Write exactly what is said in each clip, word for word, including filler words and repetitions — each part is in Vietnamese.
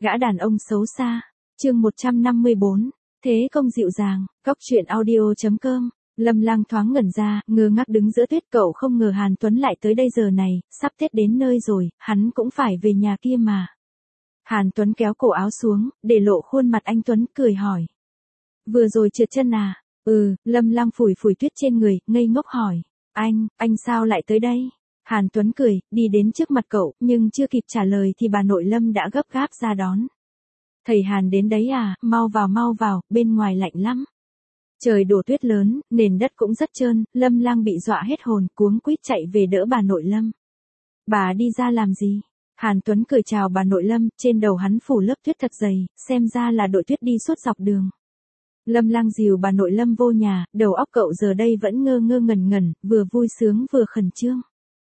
Gã đàn ông xấu xa. Chương một trăm năm mươi bốn. Thế công dịu dàng. Cóc truyện audio chấm com. Lâm Lang thoáng ngẩn ra, ngơ ngác đứng giữa tuyết, cậu không ngờ Hàn Tuấn lại tới đây giờ này, sắp Tết đến nơi rồi, hắn cũng phải về nhà kia mà. Hàn Tuấn kéo cổ áo xuống, để lộ khuôn mặt anh Tuấn, cười hỏi. Vừa rồi trượt chân à? Ừ, Lâm Lang phủi phủi tuyết trên người, ngây ngốc hỏi. Anh, anh sao lại tới đây? Hàn Tuấn cười, đi đến trước mặt cậu, nhưng chưa kịp trả lời thì bà nội Lâm đã gấp gáp ra đón. Thầy Hàn đến đấy à, mau vào mau vào, bên ngoài lạnh lắm. Trời đổ tuyết lớn, nền đất cũng rất trơn, Lâm Lang bị dọa hết hồn, cuống quýt chạy về đỡ bà nội Lâm. Bà đi ra làm gì? Hàn Tuấn cười chào bà nội Lâm, trên đầu hắn phủ lớp tuyết thật dày, xem ra là đội tuyết đi suốt dọc đường. Lâm Lang dìu bà nội Lâm vô nhà, đầu óc cậu giờ đây vẫn ngơ ngơ ngẩn ngẩn, vừa vui sướng vừa khẩn trương.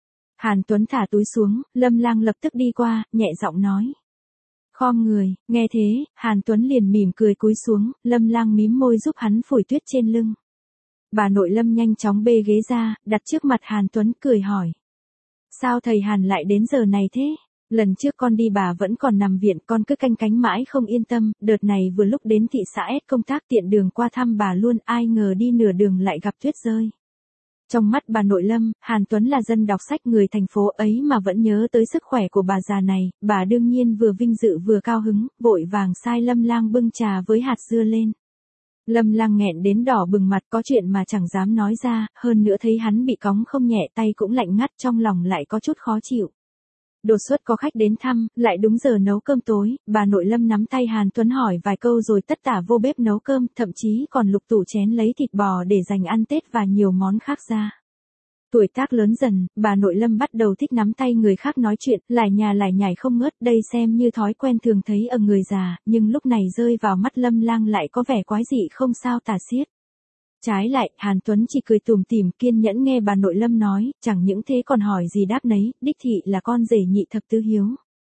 Hàn Tuấn thả túi xuống, Lâm Lang lập tức đi qua, nhẹ giọng nói. Khom người, nghe thế, Hàn Tuấn liền mỉm cười cúi xuống, Lâm Lang mím môi giúp hắn phủi tuyết trên lưng. Bà nội Lâm nhanh chóng bê ghế ra, đặt trước mặt Hàn Tuấn, cười hỏi. Sao thầy Hàn lại đến giờ này thế? Lần trước con đi bà vẫn còn nằm viện, con cứ canh cánh mãi không yên tâm, đợt này vừa lúc đến thị xã S công tác tiện đường qua thăm bà luôn, ai ngờ đi nửa đường lại gặp tuyết rơi. Trong mắt bà nội Lâm, Hàn Tuấn là dân đọc sách người thành phố ấy mà vẫn nhớ tới sức khỏe của bà già này, bà đương nhiên vừa vinh dự vừa cao hứng, vội vàng sai Lâm Lang bưng trà với hạt dưa lên. Lâm Lang nghẹn đến đỏ bừng mặt, có chuyện mà chẳng dám nói ra, hơn nữa thấy hắn bị cóng không nhẹ, tay cũng lạnh ngắt, trong lòng lại có chút khó chịu. Đột xuất có khách đến thăm, lại đúng giờ nấu cơm tối, bà nội Lâm nắm tay Hàn Tuấn hỏi vài câu rồi tất tả vô bếp nấu cơm, thậm chí còn lục tủ chén lấy thịt bò để dành ăn Tết và nhiều món khác ra. Tuổi tác lớn dần, bà nội Lâm bắt đầu thích nắm tay người khác nói chuyện, lải nhà lải nhải không ngớt, đây xem như thói quen thường thấy ở người già, nhưng lúc này rơi vào mắt Lâm Lang lại có vẻ quái dị không sao tả xiết. Trái lại, Hàn Tuấn chỉ cười tủm tỉm kiên nhẫn nghe bà nội Lâm nói, chẳng những thế còn hỏi gì đáp nấy, đích thị là con rể nhị thập tứ hiếu.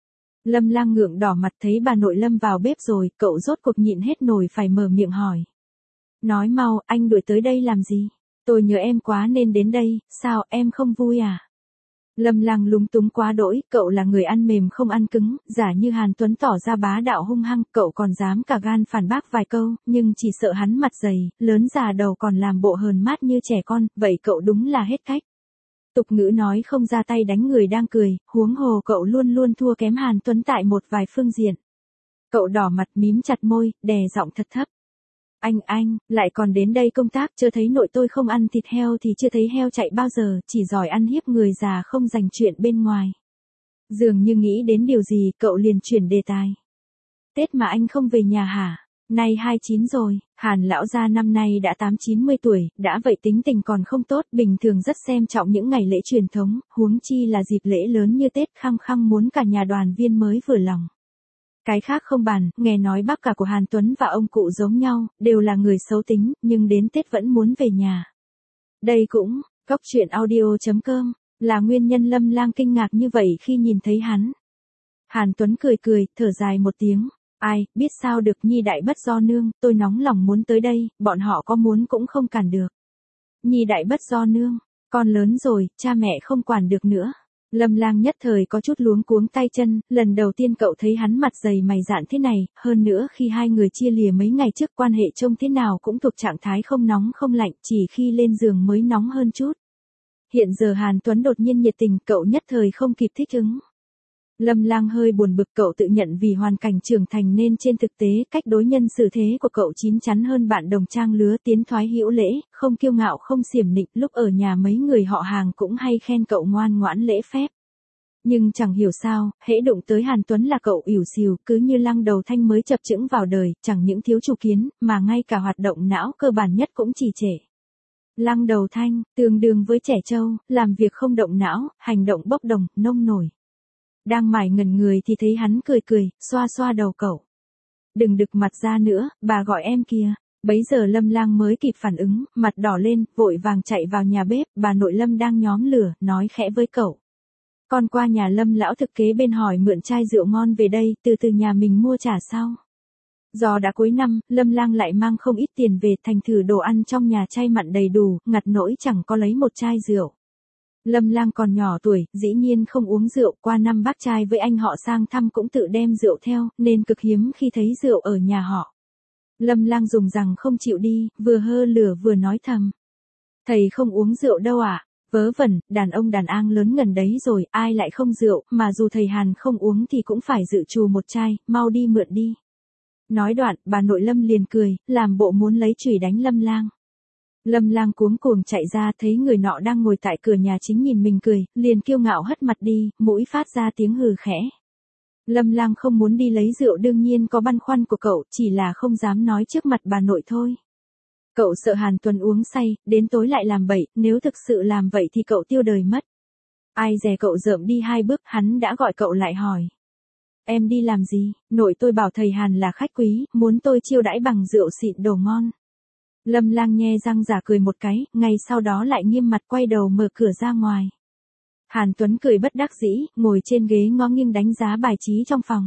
Lâm Lang ngượng đỏ mặt thấy bà nội Lâm vào bếp rồi, cậu rốt cuộc nhịn hết nổi phải mở miệng hỏi. Nói mau, anh đuổi tới đây làm gì? Tôi nhớ em quá nên đến đây, sao em không vui à? Lâm Lang lúng túng quá đỗi, cậu là người ăn mềm không ăn cứng, giả như Hàn Tuấn tỏ ra bá đạo hung hăng, cậu còn dám cả gan phản bác vài câu, nhưng chỉ sợ hắn mặt dày, lớn già đầu còn làm bộ hờn mát như trẻ con, vậy cậu đúng là hết cách. Tục ngữ nói không ra tay đánh người đang cười, huống hồ cậu luôn luôn thua kém Hàn Tuấn tại một vài phương diện. Cậu đỏ mặt mím chặt môi, đè giọng thật thấp. Anh anh, lại còn đến đây công tác, chưa thấy nội tôi không ăn thịt heo thì chưa thấy heo chạy bao giờ, chỉ giỏi ăn hiếp người già không dành chuyện bên ngoài. Dường như nghĩ đến điều gì, cậu liền chuyển đề tài. Tết mà anh không về nhà hả? Nay hai mươi chín rồi, Hàn lão gia năm nay đã tám chín mươi tuổi, đã vậy tính tình còn không tốt, bình thường rất xem trọng những ngày lễ truyền thống, huống chi là dịp lễ lớn như Tết, khăng khăng muốn cả nhà đoàn viên mới vừa lòng. Cái khác không bàn, nghe nói bác cả của Hàn Tuấn và ông cụ giống nhau, đều là người xấu tính, nhưng đến Tết vẫn muốn về nhà. Đây cũng, cóc truyện audio chấm com, là nguyên nhân Lâm Lang kinh ngạc như vậy khi nhìn thấy hắn. Hàn Tuấn cười cười, thở dài một tiếng. Ai, biết sao được Nhi đại bất do nương, tôi nóng lòng muốn tới đây, bọn họ có muốn cũng không cản được. Nhi đại bất do nương, con lớn rồi, cha mẹ không quản được nữa. Lâm Lang nhất thời có chút luống cuống tay chân, lần đầu tiên cậu thấy hắn mặt dày mày dạn thế này, hơn nữa khi hai người chia lìa mấy ngày trước quan hệ trông thế nào cũng thuộc trạng thái không nóng không lạnh, chỉ khi lên giường mới nóng hơn chút. Hiện giờ Hàn Tuấn đột nhiên nhiệt tình, cậu nhất thời không kịp thích ứng. Lâm Lang hơi buồn bực, cậu tự nhận vì hoàn cảnh trưởng thành nên trên thực tế cách đối nhân xử thế của cậu chín chắn hơn bạn đồng trang lứa, tiến thoái hữu lễ, không kiêu ngạo không xiểm nịnh, lúc ở nhà mấy người họ hàng cũng hay khen cậu ngoan ngoãn lễ phép. Nhưng chẳng hiểu sao, hễ đụng tới Hàn Tuấn là cậu ỉu xìu, cứ như lăng đầu thanh mới chập chững vào đời, chẳng những thiếu chủ kiến, mà ngay cả hoạt động não cơ bản nhất cũng trì trệ. Lăng đầu thanh, tương đương với trẻ trâu, làm việc không động não, hành động bốc đồng, nông nổi. Đang mải ngẩn người thì thấy hắn cười cười, xoa xoa đầu cậu. Đừng đực mặt ra nữa, bà gọi em kìa. Bấy giờ Lâm Lang mới kịp phản ứng, mặt đỏ lên, vội vàng chạy vào nhà bếp, bà nội Lâm đang nhóm lửa, nói khẽ với cậu. Con qua nhà Lâm lão thực kế bên hỏi mượn chai rượu ngon về đây, từ từ nhà mình mua trả sau. Do đã cuối năm, Lâm Lang lại mang không ít tiền về, thành thử đồ ăn trong nhà chay mặn đầy đủ, ngặt nỗi chẳng có lấy một chai rượu. Lâm Lang còn nhỏ tuổi, dĩ nhiên không uống rượu, qua năm bác trai với anh họ sang thăm cũng tự đem rượu theo, nên cực hiếm khi thấy rượu ở nhà họ. Lâm Lang dùng rằng không chịu đi, vừa hơ lửa vừa nói thầm. Thầy không uống rượu đâu ạ. À? Vớ vẩn, đàn ông đàn an lớn ngần đấy rồi, ai lại không rượu, mà dù thầy Hàn không uống thì cũng phải dự trù một chai, mau đi mượn đi. Nói đoạn, bà nội Lâm liền cười, làm bộ muốn lấy chùy đánh Lâm Lang. Lâm Lang cuống cuồng chạy ra thấy người nọ đang ngồi tại cửa nhà chính nhìn mình cười, liền kiêu ngạo hất mặt đi, mũi phát ra tiếng hừ khẽ. Lâm Lang không muốn đi lấy rượu đương nhiên có băn khoăn của cậu, chỉ là không dám nói trước mặt bà nội thôi. Cậu sợ Hàn Tuấn uống say, đến tối lại làm bậy, nếu thực sự làm vậy thì cậu tiêu đời mất. Ai dè cậu rợm đi hai bước, hắn đã gọi cậu lại hỏi. Em đi làm gì? Nội tôi bảo thầy Hàn là khách quý, muốn tôi chiêu đãi bằng rượu xịn đồ ngon. Lâm Lang nhe răng giả cười một cái, ngay sau đó lại nghiêm mặt quay đầu mở cửa ra ngoài. Hàn Tuấn cười bất đắc dĩ, ngồi trên ghế ngó nghiêng đánh giá bài trí trong phòng.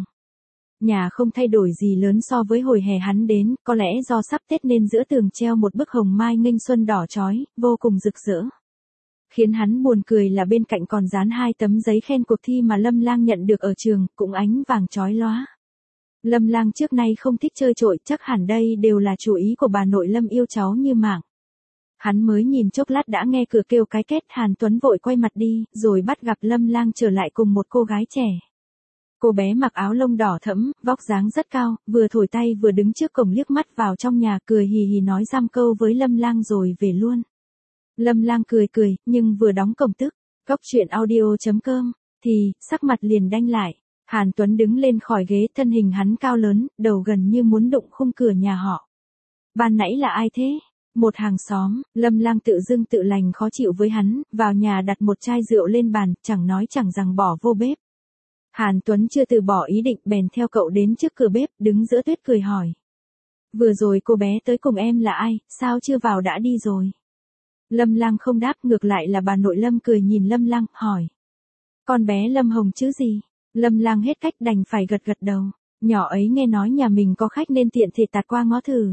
Nhà không thay đổi gì lớn so với hồi hè hắn đến, có lẽ do sắp Tết nên giữa tường treo một bức hồng mai nghênh xuân đỏ chói, vô cùng rực rỡ. Khiến hắn buồn cười là bên cạnh còn dán hai tấm giấy khen cuộc thi mà Lâm Lang nhận được ở trường, cũng ánh vàng chói lóa. Lâm Lang trước nay không thích chơi trội, chắc hẳn đây đều là chủ ý của bà nội Lâm yêu cháu như mạng. Hắn mới nhìn chốc lát đã nghe cửa kêu cái két, Hàn Tuấn vội quay mặt đi, rồi bắt gặp Lâm Lang trở lại cùng một cô gái trẻ. Cô bé mặc áo lông đỏ thẫm, vóc dáng rất cao, vừa thổi tay vừa đứng trước cổng liếc mắt vào trong nhà cười hì hì nói giam câu với Lâm Lang rồi về luôn. Lâm Lang cười cười, nhưng vừa đóng cổng tức, góc truyện audio chấm com, thì, sắc mặt liền đanh lại. Hàn Tuấn đứng lên khỏi ghế, thân hình hắn cao lớn, đầu gần như muốn đụng khung cửa nhà họ. Ban nãy là ai thế? Một hàng xóm. Lâm Lang tự dưng tự lành khó chịu với hắn, vào nhà đặt một chai rượu lên bàn, chẳng nói chẳng rằng bỏ vô bếp. Hàn Tuấn chưa từ bỏ ý định bèn theo cậu đến trước cửa bếp, đứng giữa tuyết cười hỏi. Vừa rồi cô bé tới cùng em là ai, sao chưa vào đã đi rồi? Lâm Lang không đáp, ngược lại là bà nội Lâm cười nhìn Lâm Lang, hỏi. Con bé Lâm Hồng chứ gì? Lâm Lang hết cách đành phải gật gật đầu. Nhỏ ấy nghe nói nhà mình có khách nên tiện thể tạt qua ngó thử.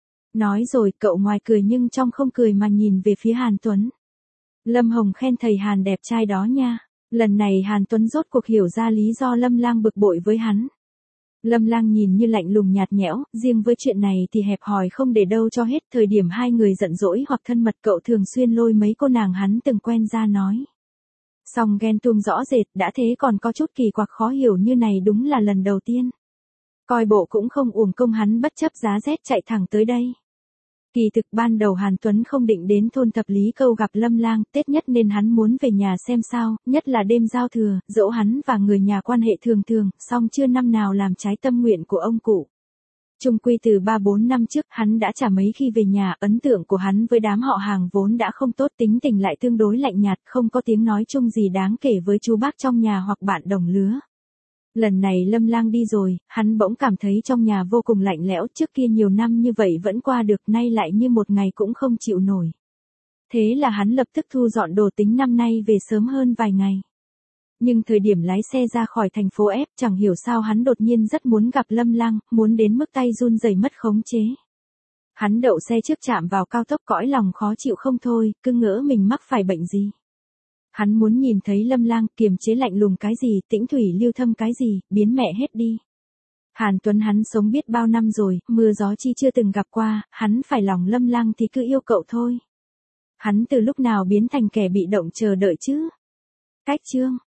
Nói rồi cậu ngoài cười nhưng trong không cười mà nhìn về phía Hàn Tuấn. Lâm Hồng khen thầy Hàn đẹp trai đó nha. Lần này Hàn Tuấn rốt cuộc hiểu ra lý do Lâm Lang bực bội với hắn. Lâm Lang nhìn như lạnh lùng nhạt nhẽo, riêng với chuyện này thì hẹp hòi không để đâu cho hết. Thời điểm hai người giận dỗi hoặc thân mật cậu thường xuyên lôi mấy cô nàng hắn từng quen ra nói. Song ghen tuông rõ rệt, đã thế còn có chút kỳ quặc khó hiểu như này đúng là lần đầu tiên. Coi bộ cũng không uổng công hắn bất chấp giá rét chạy thẳng tới đây. Kỳ thực ban đầu Hàn Tuấn không định đến thôn Thập Lý Câu gặp Lâm Lang, Tết nhất nên hắn muốn về nhà xem sao, nhất là đêm giao thừa, dẫu hắn và người nhà quan hệ thường thường, song chưa năm nào làm trái tâm nguyện của ông cụ. Chung quy từ ba bốn năm trước hắn đã chả mấy khi về nhà, ấn tượng của hắn với đám họ hàng vốn đã không tốt, tính tình lại tương đối lạnh nhạt, không có tiếng nói chung gì đáng kể với chú bác trong nhà hoặc bạn đồng lứa. Lần này Lâm Lang đi rồi, hắn bỗng cảm thấy trong nhà vô cùng lạnh lẽo, trước kia nhiều năm như vậy vẫn qua được, nay lại như một ngày cũng không chịu nổi. Thế là hắn lập tức thu dọn đồ tính năm nay về sớm hơn vài ngày. Nhưng thời điểm lái xe ra khỏi thành phố F, chẳng hiểu sao hắn đột nhiên rất muốn gặp Lâm Lang, muốn đến mức tay run rẩy mất khống chế. Hắn đậu xe trước chạm vào cao tốc, cõi lòng khó chịu không thôi, cứ ngỡ mình mắc phải bệnh gì. Hắn muốn nhìn thấy Lâm Lang, kiềm chế lạnh lùng cái gì, tĩnh thủy lưu thâm cái gì, biến mẹ hết đi. Hàn Tuấn hắn sống biết bao năm rồi, mưa gió chi chưa từng gặp qua, hắn phải lòng Lâm Lang thì cứ yêu cậu thôi. Hắn từ lúc nào biến thành kẻ bị động chờ đợi chứ? Cách chương